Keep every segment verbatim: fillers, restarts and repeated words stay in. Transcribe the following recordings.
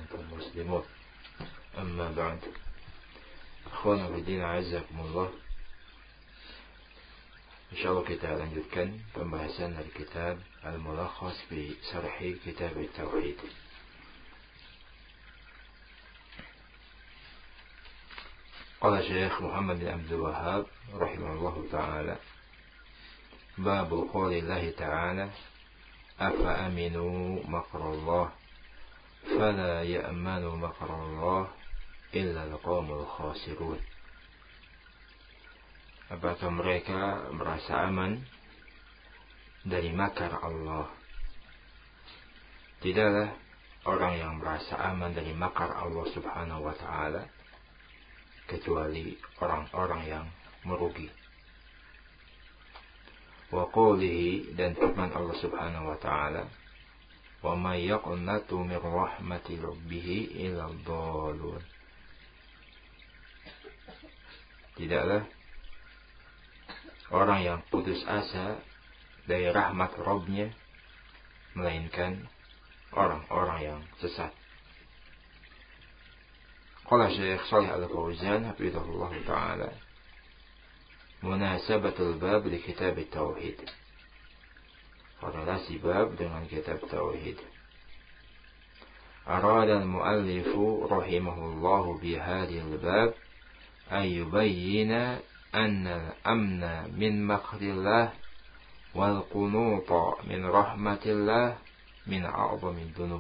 kaum muslimun. Amma ba'd. Akhwana fillah, azakumullah. Insyaallah kita lanjutkan pembahasan dari kitab Al-Mulakhas fi Syarhi Kitab At-Tauhid. Qala Syekh Muhammad bin Abdul Wahhab rahimahullahu ta'ala, Babu qaulillahi ta'ala, Afa aminu makrallah fala ya'manu makrallah illa al-qaumul khasirun. Apakah mereka merasa aman dari makar Allah? Tidaklah orang yang merasa aman dari makar Allah subhanahu wa ta'ala kecuali orang-orang yang merugi. Wa qawlihi, dan firman Allah subhanahu wa ta'ala, wa may yaqnatu min rahmati rabbih illa ad-dallun. Tidaklah orang yang putus asa dari rahmat Rabbnya melainkan orang-orang yang sesat. Qala Syekh Shalih Al-Fauzan hafizahullah ta'ala, munasabatul bab li kitab Tauhid. Korelasi bab dengan kitab Tauhid. Arada al-muallifu rahimahullahu bihadhil bab ay yubayyina anna al-amna min makrillah wal qunuta min rahmatillah min a'zami dzunub.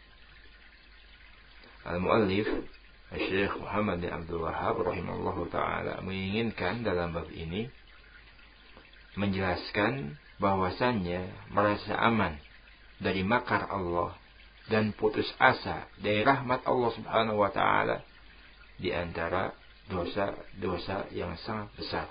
Al-muallif Syekh Muhammad bin Abdul Wahhab rahimahullahu ta'ala menginginkan dalam bab ini menjelaskan bahwasannya merasa aman dari makar Allah dan putus asa dari rahmat Allah subhanahu wa ta'ala di antara dosa-dosa yang sangat besar.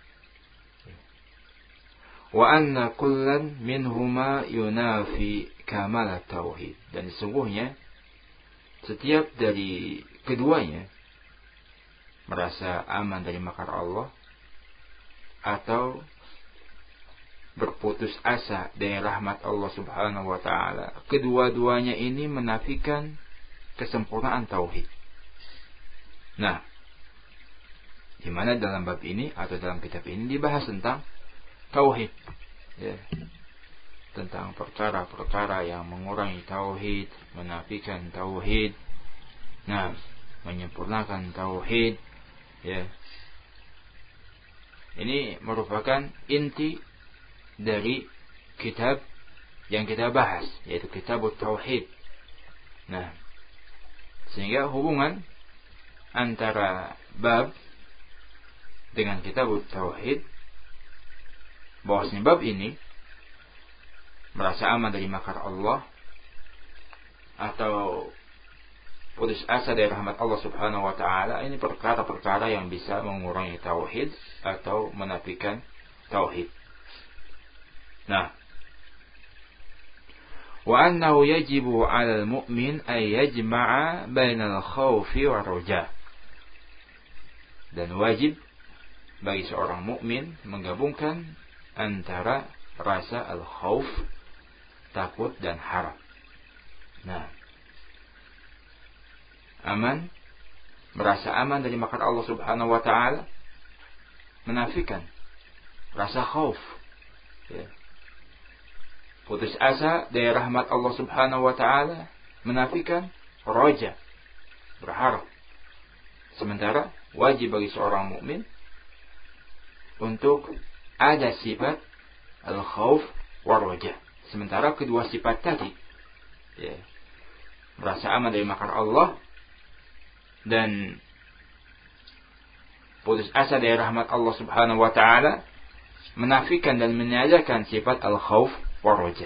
Wa anna kullan minhuma yunafi kamal tauhid, dan sesungguhnya setiap dari keduanya merasa aman dari makar Allah atau berputus asa dari rahmat Allah subhanahu wa ta'ala. Kedua-duanya ini menafikan kesempurnaan tauhid. Nah, di mana dalam bab ini atau dalam kitab ini dibahas tentang tauhid, ya, tentang perkara-perkara yang mengurangi tauhid, menafikan tauhid, nah, menyempurnakan tauhid, ya. Ini merupakan inti dari kitab yang kita bahas, yaitu kitab Tauhid. Nah, sehingga hubungan antara bab dengan kitab Tauhid, bahwasanya bab ini merasa aman dari makar Allah atau putus asa dari rahmat Allah subhanahu wa ta'ala, ini perkara-perkara yang bisa mengurangi tauhid atau menafikan tauhid. Nah, wa annahu yajibu 'alal mu'min ay yajma'a bainal khaufi war raja, dan wajib bagi seorang mukmin menggabungkan antara rasa al-khauf, takut, dan harap. Nah, aman, merasa aman dari makar Allah subhanahu wa ta'ala, menafikan rasa khauf, ya. Putus asa dari rahmat Allah subhanahu wa ta'ala, menafikan raja, berharap. Sementara wajib bagi seorang mukmin untuk ada sifat al-khauf wa raja. Sementara kedua sifat tadi, ya, merasa aman dari makar Allah dan putus asa dari rahmat Allah subhanahu wa ta'ala, menafikan dan meniadakan sifat al-khauf wa raja.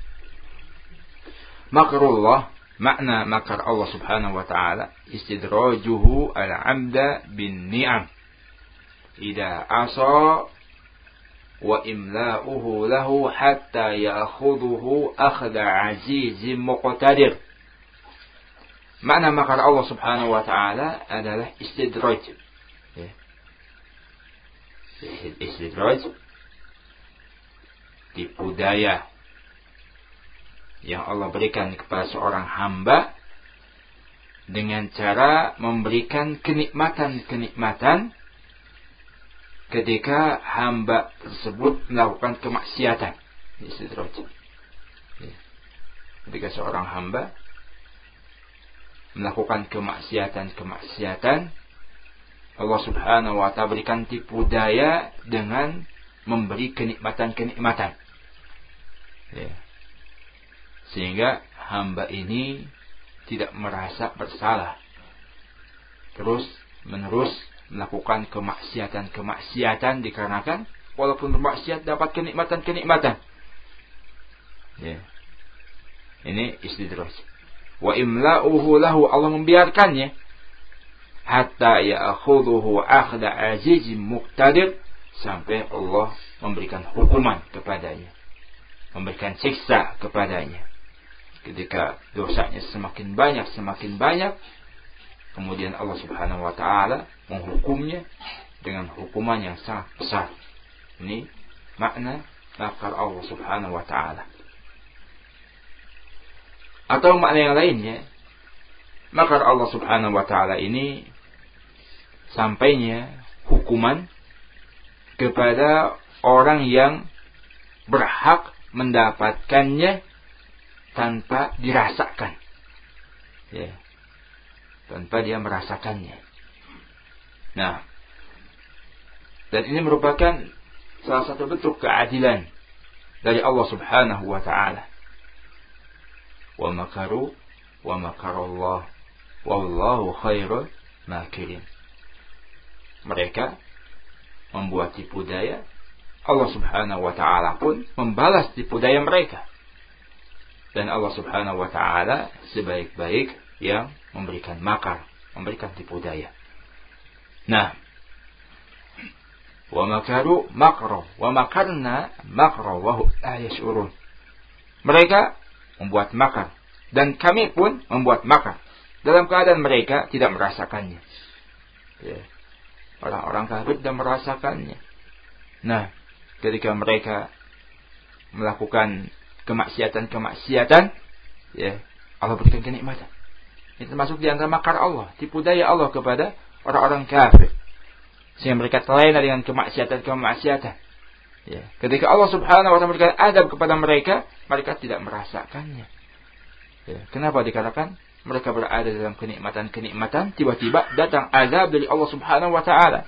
Makrullah, makna makar Allah subhanahu wa ta'ala, istidrajuhu al-'abda bin ni'am idza asa wa imla'uhu lahu hatta ya'khudhuhu akhda 'azizim muqtadir. Makna makar Allah subhanahu wa ta'ala adalah istidraj, ya. Istidraj, tipu daya yang Allah berikan kepada seorang hamba dengan cara memberikan kenikmatan-kenikmatan ketika hamba tersebut melakukan kemaksiatan. Istidraj. Ketika seorang hamba melakukan kemaksiatan-kemaksiatan, Allah Subhanahu wa ta'ala berikan tipu daya dengan memberi kenikmatan-kenikmatan. Ya. Sehingga hamba ini tidak merasa bersalah, terus menerus melakukan kemaksiatan-kemaksiatan dikarenakan walaupun bermaksiat dapat kenikmatan-kenikmatan. Ya. Ini istidraj. Wa imla'uhu lahu, Allah membiarkannya hatta ya'khudhuhu akhda azizim muqtadir, sampai Allah memberikan hukuman kepadanya, memberikan siksa kepadanya. Ketika dosanya semakin banyak, semakin banyak, kemudian Allah Subhanahu wa ta'ala menghukumnya dengan hukuman yang sangat besar. Ini makna makar Allah Subhanahu wa ta'ala. Atau makna yang lainnya, makar Allah Subhanahu wa ta'ala ini sampainya hukuman kepada orang yang berhak mendapatkannya tanpa dirasakan, ya, tanpa dia merasakannya. Nah, dan ini merupakan salah satu bentuk keadilan dari Allah Subhanahu wa ta'ala. Wa makaru wa makarallah wallahu khairul makirin. Mereka membuat tipu daya, Allah Subhanahu wa ta'ala pun membalas tipu daya mereka. Dan Allah Subhanahu wa ta'ala sebaik-baik yang memberikan makar, memberikan tipu daya. Nah, wa makaru makro wa makarna makro wa hum la yash'urun. Mereka membuat makar dan kami pun membuat makar dalam keadaan mereka tidak merasakannya. Ya. Orang-orang kafir tidak merasakannya. Nah, ketika mereka melakukan kemaksiatan-kemaksiatan, ya, Allah berikan kenikmatan. Itu termasuk di antara makar Allah, tipu daya Allah kepada orang-orang kafir, sehingga mereka terlena dengan kemaksiatan-kemaksiatan. Ya. Ketika Allah Subhanahu wa ta'ala memberikan adab kepada mereka, mereka tidak merasakannya. Ya. Kenapa? Dikatakan mereka berada dalam kenikmatan-kenikmatan, tiba-tiba datang azab dari Allah Subhanahu wa ta'ala.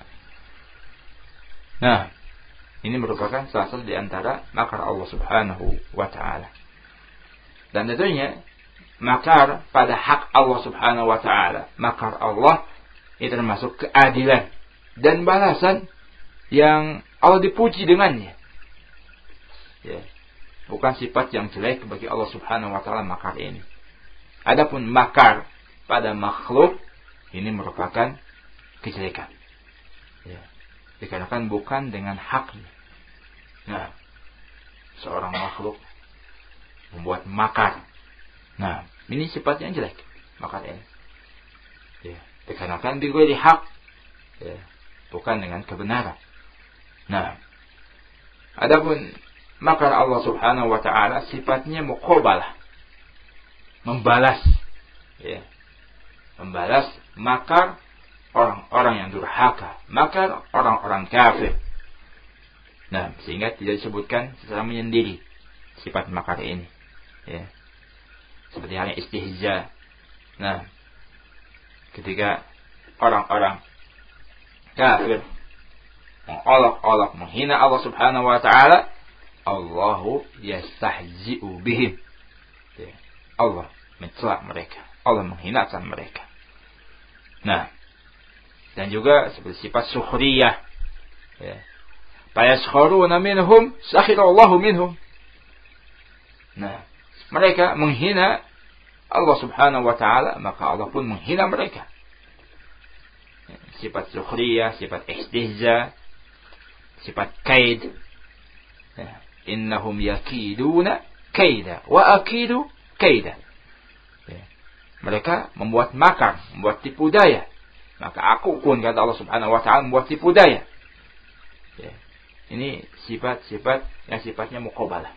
Nah, ini merupakan salah satu di antara makar Allah Subhanahu wa ta'ala. Dan tentunya makar pada hak Allah Subhanahu wa ta'ala, makar Allah itu termasuk keadilan dan balasan yang Allah dipuji dengannya. Ya. Bukan sifat yang jelek bagi Allah Subhanahu wa ta'ala makar ini. Adapun makar pada makhluk ini merupakan kejelekan. Ya. Dikarenakan bukan dengan haknya. Nah, seorang makhluk membuat makar. Nah, ini sifatnya jelek, makar ini. Ya, dikarenakan bighairi hak, ya, bukan dengan kebenaran. Nah, adapun makar Allah Subhanahu wa ta'ala sifatnya muqabalah, membalas, ya, membalas makar orang-orang yang durhaka, makar orang-orang kafir. Nah, sehingga tidak disebutkan secara menyendiri sifat makar ini, ya. Seperti halnya istihza. Nah, ketika orang-orang kafir mengolok-olok, menghina Allah Subhanahu wa ta'ala, Allahu yastahzi'u bihim. Ya. Allah mencela mereka, Allah menghinakan mereka. Nah, dan juga seperti sifat sukhriyah, ya. Fayaskharuna minhum sakhirallahu minhum. Nah, mereka menghina Allah Subhanahu wa ta'ala, maka Allah pun menghina mereka. Ya, sifat sukhriyah, sifat istihza, sifat kaid. Ya, innahum yakiduna kaida wa akidu kaida. Ya, mereka membuat makar, membuat tipu daya. Maka aku pun, kata Allah Subhanahu wa ta'ala, membuat tipu daya. Ya. Ini sifat-sifat yang sifatnya muqabalah,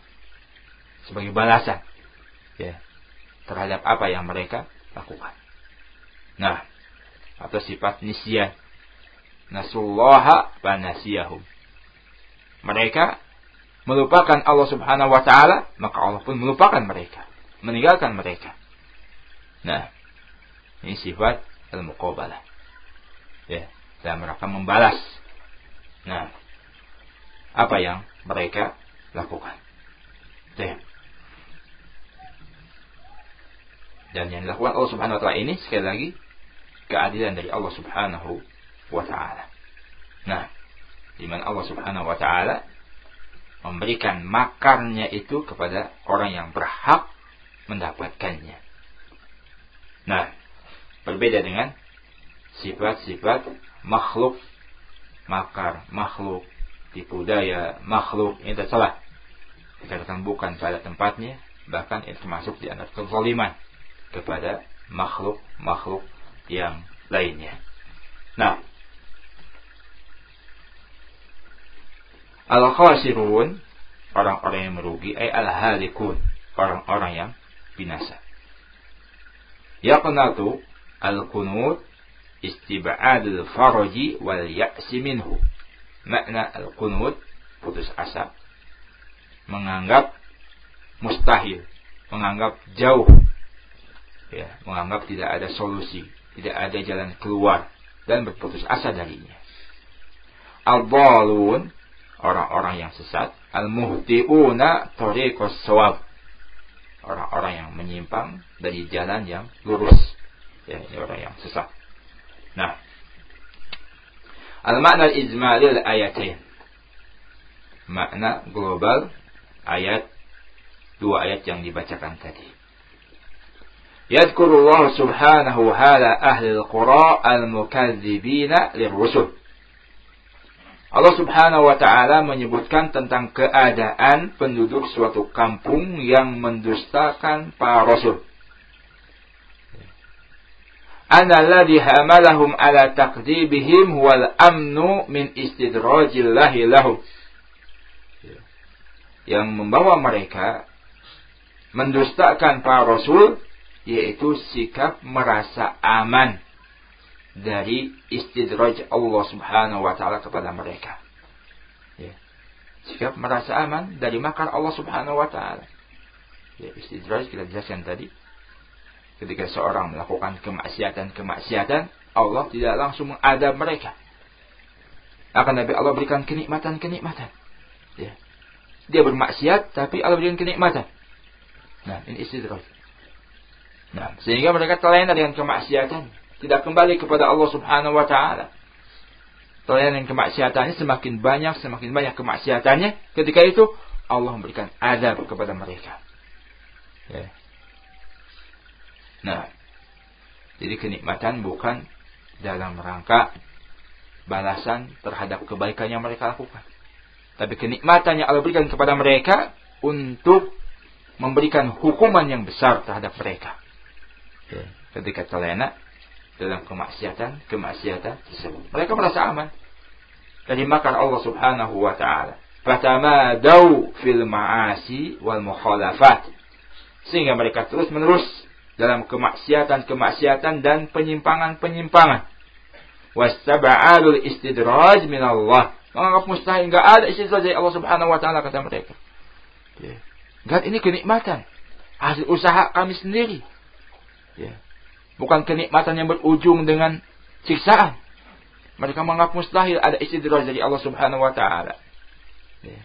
sebagai balasan, ya, terhadap apa yang mereka lakukan. Nah, atau sifat nisyan. Nasullaha fanasiyahum. Mereka melupakan Allah Subhanahu wa taala, maka Allah pun melupakan mereka, meninggalkan mereka. Nah, ini sifat al-muqabalah. Ya, dan mereka membalas. Nah, apa yang mereka lakukan. Ya. Dan yang dilakukan Allah Subhanahu wa taala ini sekali lagi keadilan dari Allah Subhanahu wa taala. Nah, di mana Allah Subhanahu wa taala memberikan makarnya itu kepada orang yang berhak mendapatkannya. Nah, berbeda dengan sifat-sifat makhluk, makar makhluk, tipu daya makhluk, ini tercela. Dikatakan bukan pada tempatnya, bahkan itu termasuk di antara kezaliman kepada makhluk-makhluk yang lainnya. Nah, al-khasirun, orang-orang yang merugi, ay al-halikun, orang-orang yang binasa. Yaqnatu al-qunut istib'adul faraji wal ya'si minhu. Makna al-qunut, putus asa, menganggap mustahil, menganggap jauh, ya, menganggap tidak ada solusi, tidak ada jalan keluar, dan berputus asa darinya. Al-dhalun, orang-orang yang sesat. Al-muhti'una tariqus shawab, orang-orang yang menyimpang dari jalan yang lurus. Ya, ini orang yang sesat. Nah, al-makna al-ijmali al-ayatain, makna global ayat, dua ayat yang dibacakan tadi. Yadhkurullah subhanahu hala ahli al-qura al-mukazzibina lirrusul. Allah Subhanahu wa ta'ala menyebutkan tentang keadaan penduduk suatu kampung yang mendustakan para rasul. Analladhi hamalahum ala taqdibihim wal amnu min istidrajillahi lahum. Yang membawa mereka mendustakan para rasul, yaitu sikap merasa aman dari istidraj Allah Subhanahu wa ta'ala kepada mereka. Ya. Sikap merasa aman dari makar Allah Subhanahu wa ta'ala. Ya, istidraj kita jelaskan tadi. Ketika seorang melakukan kemaksiatan-kemaksiatan, Allah tidak langsung mengadab mereka. Akan tapi Allah berikan kenikmatan-kenikmatan. Ya. Dia bermaksiat, tapi Allah berikan kenikmatan. Nah, ini istidraj. Nah, sehingga mereka terlena dengan kemaksiatan, tidak kembali kepada Allah Subhanahu wa ta'ala. Terlena dengan kemaksiatannya, semakin banyak, semakin banyak kemaksiatannya. Ketika itu, Allah memberikan azab kepada mereka. Ya. Nah, jadi kenikmatan bukan dalam rangka balasan terhadap kebaikan yang mereka lakukan. Tapi kenikmatan yang Allah berikan kepada mereka untuk memberikan hukuman yang besar terhadap mereka. Ya. Ketika terlena dalam kemaksiatan, kemaksiatan tersebut, mereka merasa aman dari makar Allah Subhanahu wa ta'ala. Fatamadau fil ma'asi wal mukhalafat, sehingga mereka terus menerus dalam kemaksiatan-kemaksiatan dan penyimpangan-penyimpangan. Wastaba'alul istidraj min Allah, menganggap mustahil, enggak ada istidraj dari Allah Subhanahu wa ta'ala, kata mereka. Ya. Enggak, ini kenikmatan hasil usaha kami sendiri. Ya. Bukan kenikmatan yang berujung dengan siksaan. Mereka menganggap mustahil ada istidraj dari Allah Subhanahu wa ta'ala. Ya.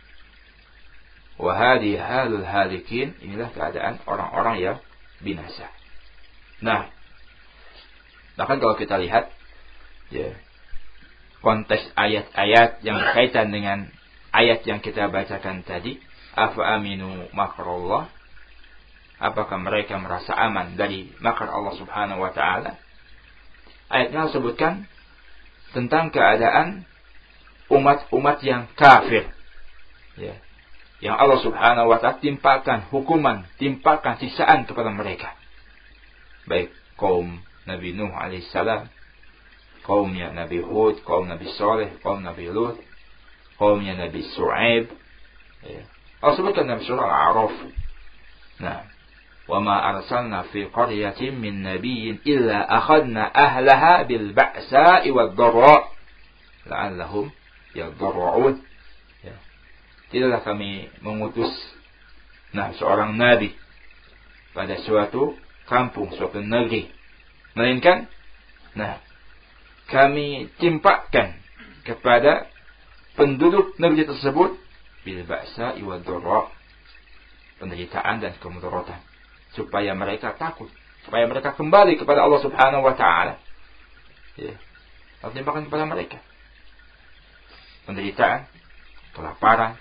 Wa hadhihi halul halikin, inilah keadaan orang-orang yang binasa. Nah, bahkan kalau kita lihat ya, konteks ayat-ayat yang berkaitan dengan ayat yang kita bacakan tadi, afa aminu makrullah, apakah mereka merasa aman dari makar Allah Subhanahu wa ta'ala? Ayatnya sebutkan tentang keadaan umat-umat yang kafir, ya, yang Allah Subhanahu wa ta'ala timpakan hukuman, timpakan siksaan kepada mereka. Baik kaum Nabi Nuh alaihissalam, kaumnya Nabi Hud, kaum Nabi Saleh, kaum Nabi Lut, kaumnya Nabi Shu'aib. Ya. Allah sebutkan dalam surah Al-A'raf. Nah, wa ma arsalna fi qaryatin min nabiyyin illa akhadna ahlaha bil ba'sa'i wad dharra la'allahum yadharra'un. Ya. Tidaklah kami mengutus nah seorang nabi pada suatu kampung, suatu negeri, melainkan nah kami timpakan kepada penduduk negeri tersebut bil ba'sa'i wad dharra, penderitaan dan kemudaratan, supaya mereka takut, supaya mereka kembali kepada Allah Subhanahu wa taala. Ya. Allah timpakan kepada mereka penderitaan, kelaparan,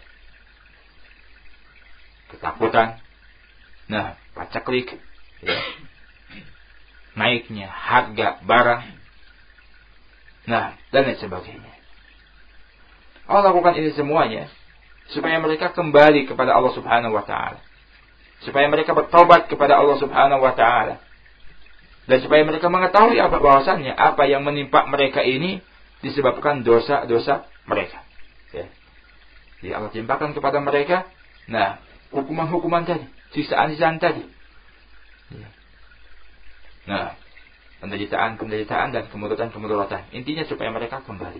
ketakutan, nah, pacaklik, ya. Naiknya harga barang, nah, dan lain sebagainya. Allah lakukan ini semuanya supaya mereka kembali kepada Allah Subhanahu wa taala, supaya mereka bertobat kepada Allah Subhanahu wa taala, dan supaya mereka mengetahui apa bahwasannya apa yang menimpa mereka ini disebabkan dosa-dosa mereka. Ya. Jadi Allah timpakan kepada mereka, nah, hukuman-hukuman tadi, sisaan-sisaan tadi. Ya. Nah, penderitaan-penderitaan dan kemudaratan-kemudaratan. Intinya supaya mereka kembali.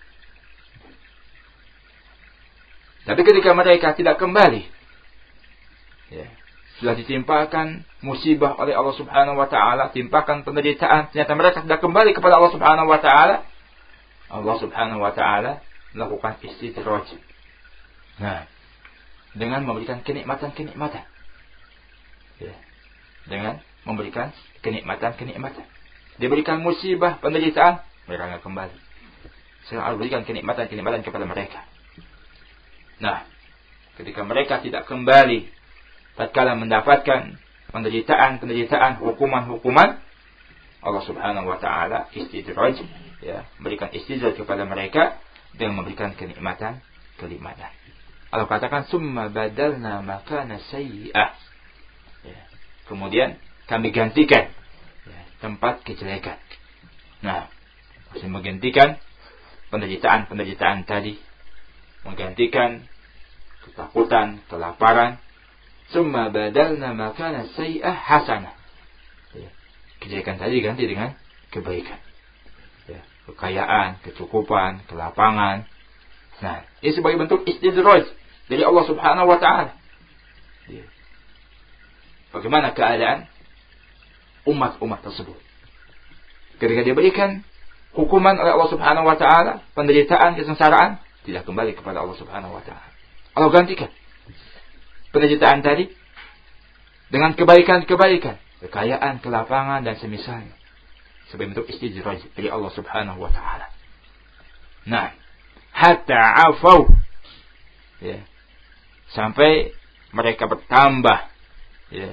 Tapi ketika mereka tidak kembali, ya, sudah ditimpakan musibah oleh Allah Subhanahu wa taala, timpakan penderitaan, ternyata mereka tidak kembali kepada Allah Subhanahu wa taala, Allah Subhanahu wa taala melakukan istidraj. Nah, dengan memberikan kenikmatan-kenikmatan. Ya. Dengan memberikan kenikmatan-kenikmatan. Diberikan musibah, penderitaan, mereka akan kembali. Saya harus berikan kenikmatan-kenikmatan kepada mereka. Nah, ketika mereka tidak kembali tatkala mendapatkan penderitaan-penderitaan, hukuman-hukuman, Allah Subhanahu wa taala istidraj, ya, memberikan istidraj kepada mereka dengan memberikan kenikmatan-kenikmatan. Allah katakan summa badalna makana sayyi'ah. Ya. Kemudian kami gantikan, ya, tempat kejelekan. Nah, masih menggantikan penderitaan-penderitaan tadi, menggantikan ketakutan, kelaparan. Summa badalna makana sayyi'ah hasanah. Ya. Kejelekan tadi ganti dengan kebaikan. Ya. Kekayaan, kecukupan, kelapangan. Nah, ini sebagai bentuk istidraj dari Allah Subhanahu wa taala. Ya. Bagaimana keadaan umat-umat tersebut ketika diberikan hukuman oleh Allah Subhanahu wa taala, penderitaan, kesengsaraan, tidak kembali kepada Allah Subhanahu wa taala. Allah gantikan penderitaan tadi dengan kebaikan-kebaikan, kekayaan, kelapangan dan semisalnya, sebagai bentuk istidraj dari Allah Subhanahu wa taala. Nah, hatta afau, ya, sampai mereka bertambah, ya,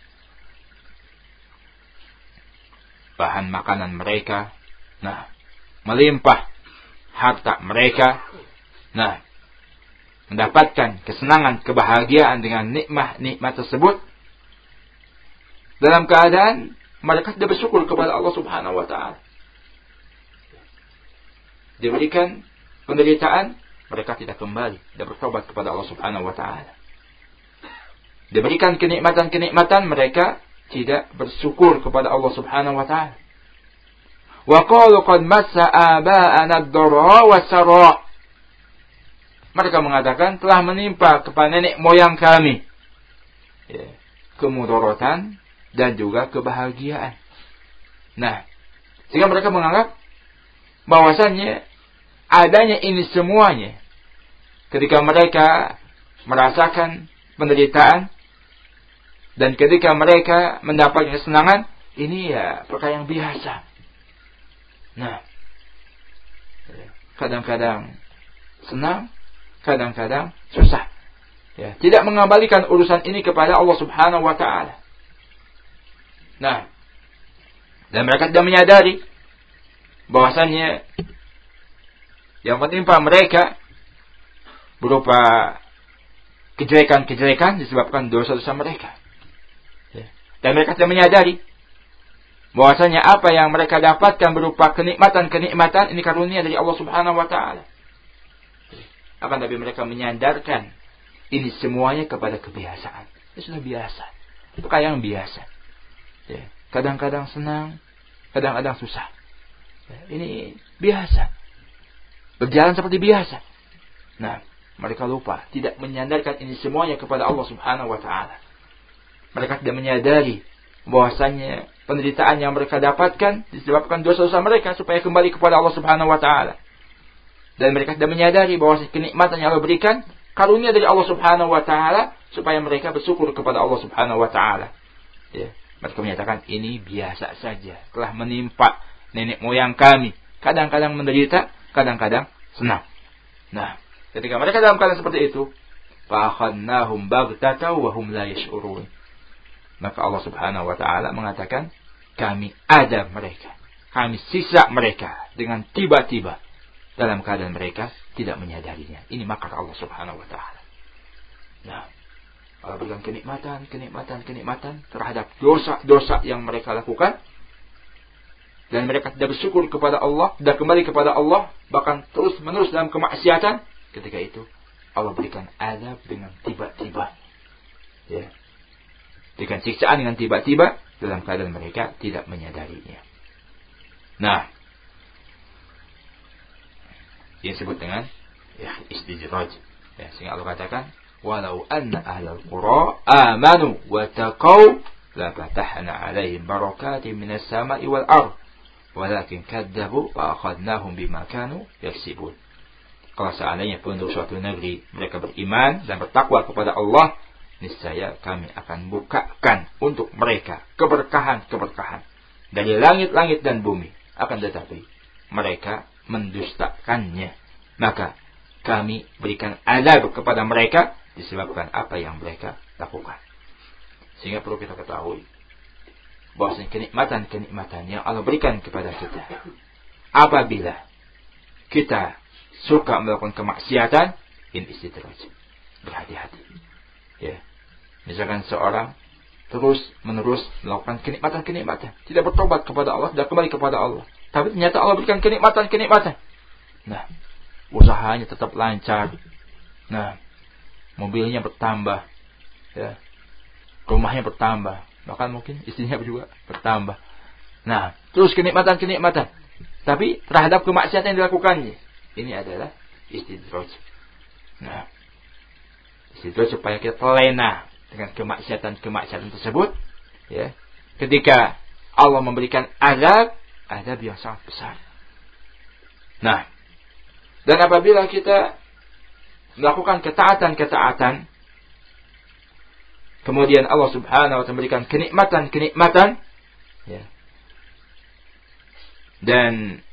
bahan makanan mereka, nah, melimpah harta mereka, nah, mendapatkan kesenangan, kebahagiaan dengan nikmat-nikmat tersebut, dalam keadaan mereka tidak bersyukur kepada Allah Subhanahu wa taala. Diberikan penderitaan, mereka tidak kembali, tidak bertobat kepada Allah Subhanahu wa taala. Diberikan kenikmatan-kenikmatan, mereka tidak bersyukur kepada Allah Subhanahu wa taala. Wa qalu qad massa aba'ana ad-dharra was-sarra. Mereka mengatakan telah menimpa kepada nenek moyang kami, ya, kemudaratan dan juga kebahagiaan. Nah, sehingga mereka menganggap bahwasannya adanya ini semuanya ketika mereka merasakan penderitaan dan ketika mereka mendapatkan kesenangan, ini ya perkara yang biasa. Nah, kadang-kadang senang, kadang-kadang susah. Ya, tidak mengembalikan urusan ini kepada Allah Subhanahu wa taala. Nah, dan mereka tidak menyadari bahwasannya yang menimpa mereka berupa kejelekan-kejelekan disebabkan dosa-dosa mereka. Ya. Dan mereka tidak menyadari bahwasanya apa yang mereka dapatkan berupa kenikmatan-kenikmatan ini karunia dari Allah Subhanahu wa taala. Akan tapi mereka menyandarkan ini semuanya kepada kebiasaan. Ini sudah biasa. perkara yang biasa. Ya. Kadang-kadang senang, kadang-kadang susah. Ya. Ini biasa. Berjalan seperti biasa. Nah, mereka lupa, tidak menyandarkan ini semuanya kepada Allah Subhanahu wa taala. Mereka tidak menyadari bahwasanya penderitaan yang mereka dapatkan disebabkan dosa-dosa mereka supaya kembali kepada Allah Subhanahu wa taala. Dan mereka tidak menyadari bahwa kenikmatan yang Allah berikan karunia dari Allah Subhanahu wa taala supaya mereka bersyukur kepada Allah Subhanahu wa taala. Ya, mereka menyatakan ini biasa saja, telah menimpa nenek moyang kami. Kadang-kadang menderita, kadang-kadang senang. Nah, ketika mereka dalam keadaan seperti itu, fa akhadnahum baghtatan wa hum la yash'urun. Maka Allah Subhanahu wa taala mengatakan, kami ada mereka, kami sisa mereka dengan tiba-tiba dalam keadaan mereka tidak menyadarinya. Ini makar Allah Subhanahu wa taala. Nah, Allah berikan kenikmatan, kenikmatan, kenikmatan terhadap dosa-dosa yang mereka lakukan, dan mereka tidak bersyukur kepada Allah, tidak kembali kepada Allah, bahkan terus-menerus dalam kemaksiatan. Ketika itu Allah berikan azab dengan tiba-tiba. Ya. Berikan siksaan dengan tiba-tiba dalam keadaan mereka tidak menyadarinya. Nah, yang disebut dengan ya, istidraj. Ya, sehingga Allah katakan, walau anna ahlal qura amanu wa taqaw la fatahna alaihim barakatin minas sama'i wal ard walakin kadzabu wa akhadnahum bima kanu yaksibun. Kalau seandainya penduduk suatu negeri mereka beriman dan bertakwa kepada Allah, niscaya kami akan bukakan untuk mereka keberkahan-keberkahan dari langit-langit dan bumi. Akan tetapi mereka mendustakannya, maka kami berikan azab kepada mereka disebabkan apa yang mereka lakukan. Sehingga perlu kita ketahui bahwa kenikmatan-kenikmatan yang Allah berikan kepada kita, apabila kita suka melakukan kemaksiatan, ini istidraj. Berhati-hati. Ya. Misalkan seorang terus menerus melakukan kenikmatan-kenikmatan, tidak bertobat kepada Allah, tidak kembali kepada Allah, tapi ternyata Allah berikan kenikmatan-kenikmatan. Nah, usahanya tetap lancar. Nah, mobilnya bertambah, ya, rumahnya bertambah, bahkan mungkin istrinya juga bertambah. Nah, terus kenikmatan-kenikmatan, tapi terhadap kemaksiatan yang dilakukannya, ini adalah istidraj. Nah, istidraj supaya kita terlena dengan kemaksiatan-kemaksiatan tersebut, ya. Ketika Allah memberikan azab, azab yang sangat besar. Nah, dan apabila kita melakukan ketaatan-ketaatan, kemudian Allah Subhanahu wa taala memberikan kenikmatan-kenikmatan, ya, dan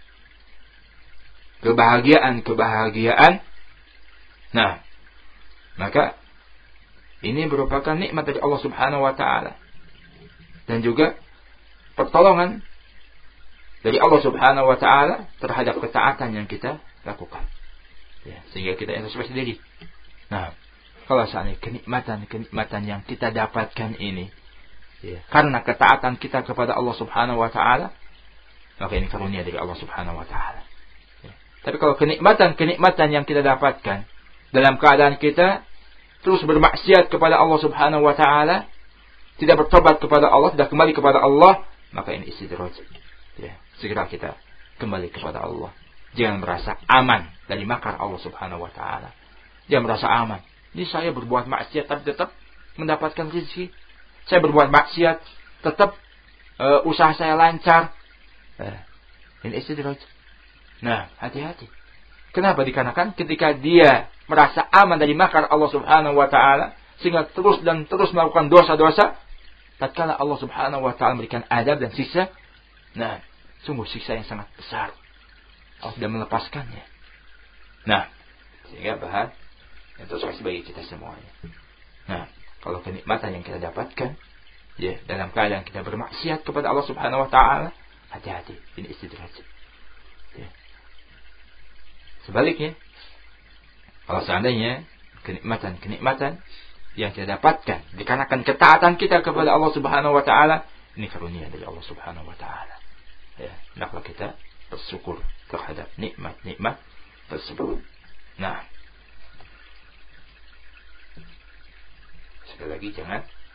kebahagiaan-kebahagiaan, nah, maka ini merupakan nikmat dari Allah Subhanahu wa taala dan juga pertolongan dari Allah Subhanahu wa taala terhadap ketaatan yang kita lakukan. Ya, sehingga kita introspeksi diri. Nah, kalau seandainya kenikmatan-kenikmatan yang kita dapatkan ini, ya, karena ketaatan kita kepada Allah Subhanahu wa taala, maka ini karunia dari Allah Subhanahu wa taala. Ya. Tapi kalau kenikmatan-kenikmatan yang kita dapatkan dalam keadaan kita terus bermaksiat kepada Allah Subhanahu wa taala, tidak bertobat kepada Allah, tidak kembali kepada Allah, maka ini istidraj. Ya, segera kita kembali kepada Allah. Jangan merasa aman dari makar Allah Subhanahu wa taala. Jangan merasa aman. Ini saya berbuat maksiat tapi tetap mendapatkan rezeki. Saya berbuat maksiat tetap uh, usaha saya lancar. Uh, ini istidraj. Nah, hati-hati. Kenapa? Dikarenakan ketika dia merasa aman dari makar Allah Subhanahu wa taala, sehingga terus dan terus melakukan dosa-dosa, tatkala Allah Subhanahu wa taala memberikan azab dan siksa, nah, sungguh siksa yang sangat besar. Allah tidak melepaskannya. Nah, sehingga bahan yang terus bagi kita semuanya. Nah, kalau kenikmatan yang kita dapatkan, ya, dalam keadaan kita bermaksiat kepada Allah Subhanahu wa taala, hati-hati, ini istidraj. Ya. Sebaliknya, kalau seandainya kenikmatan-kenikmatan yang kita dapatkan dikarenakan ketaatan kita kepada Allah Subhanahu wa taala, ini karunia dari Allah Subhanahu wa taala. Ya, hendaklah kita bersyukur terhadap nikmat-nikmat tersebut. Nah, sekali lagi jangan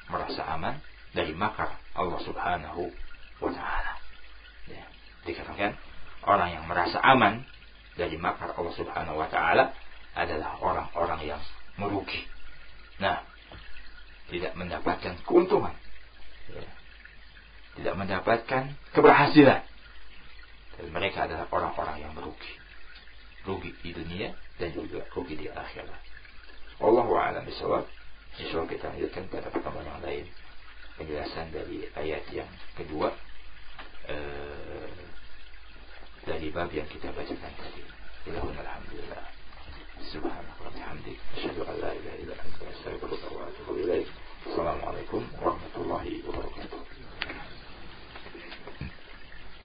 merasa aman dari makar Allah Subhanahu wa ta'ala. Ya, dikatakan orang yang merasa aman dari makar Allah Subhanahu wa ta'ala adalah orang-orang yang merugi. Nah, tidak mendapatkan keuntungan, ya, tidak mendapatkan keberhasilan. Dan mereka adalah orang-orang yang merugi. Rugi di dunia dan juga rugi di akhirat. Wallahu a'lam bishawab. Insyaallah kita lanjutkan pada pertemuan yang lain penjelasan dari ayat yang kedua eh, dari bab yang kita bacakan tadi. Alhamdulillah. Subhanallah.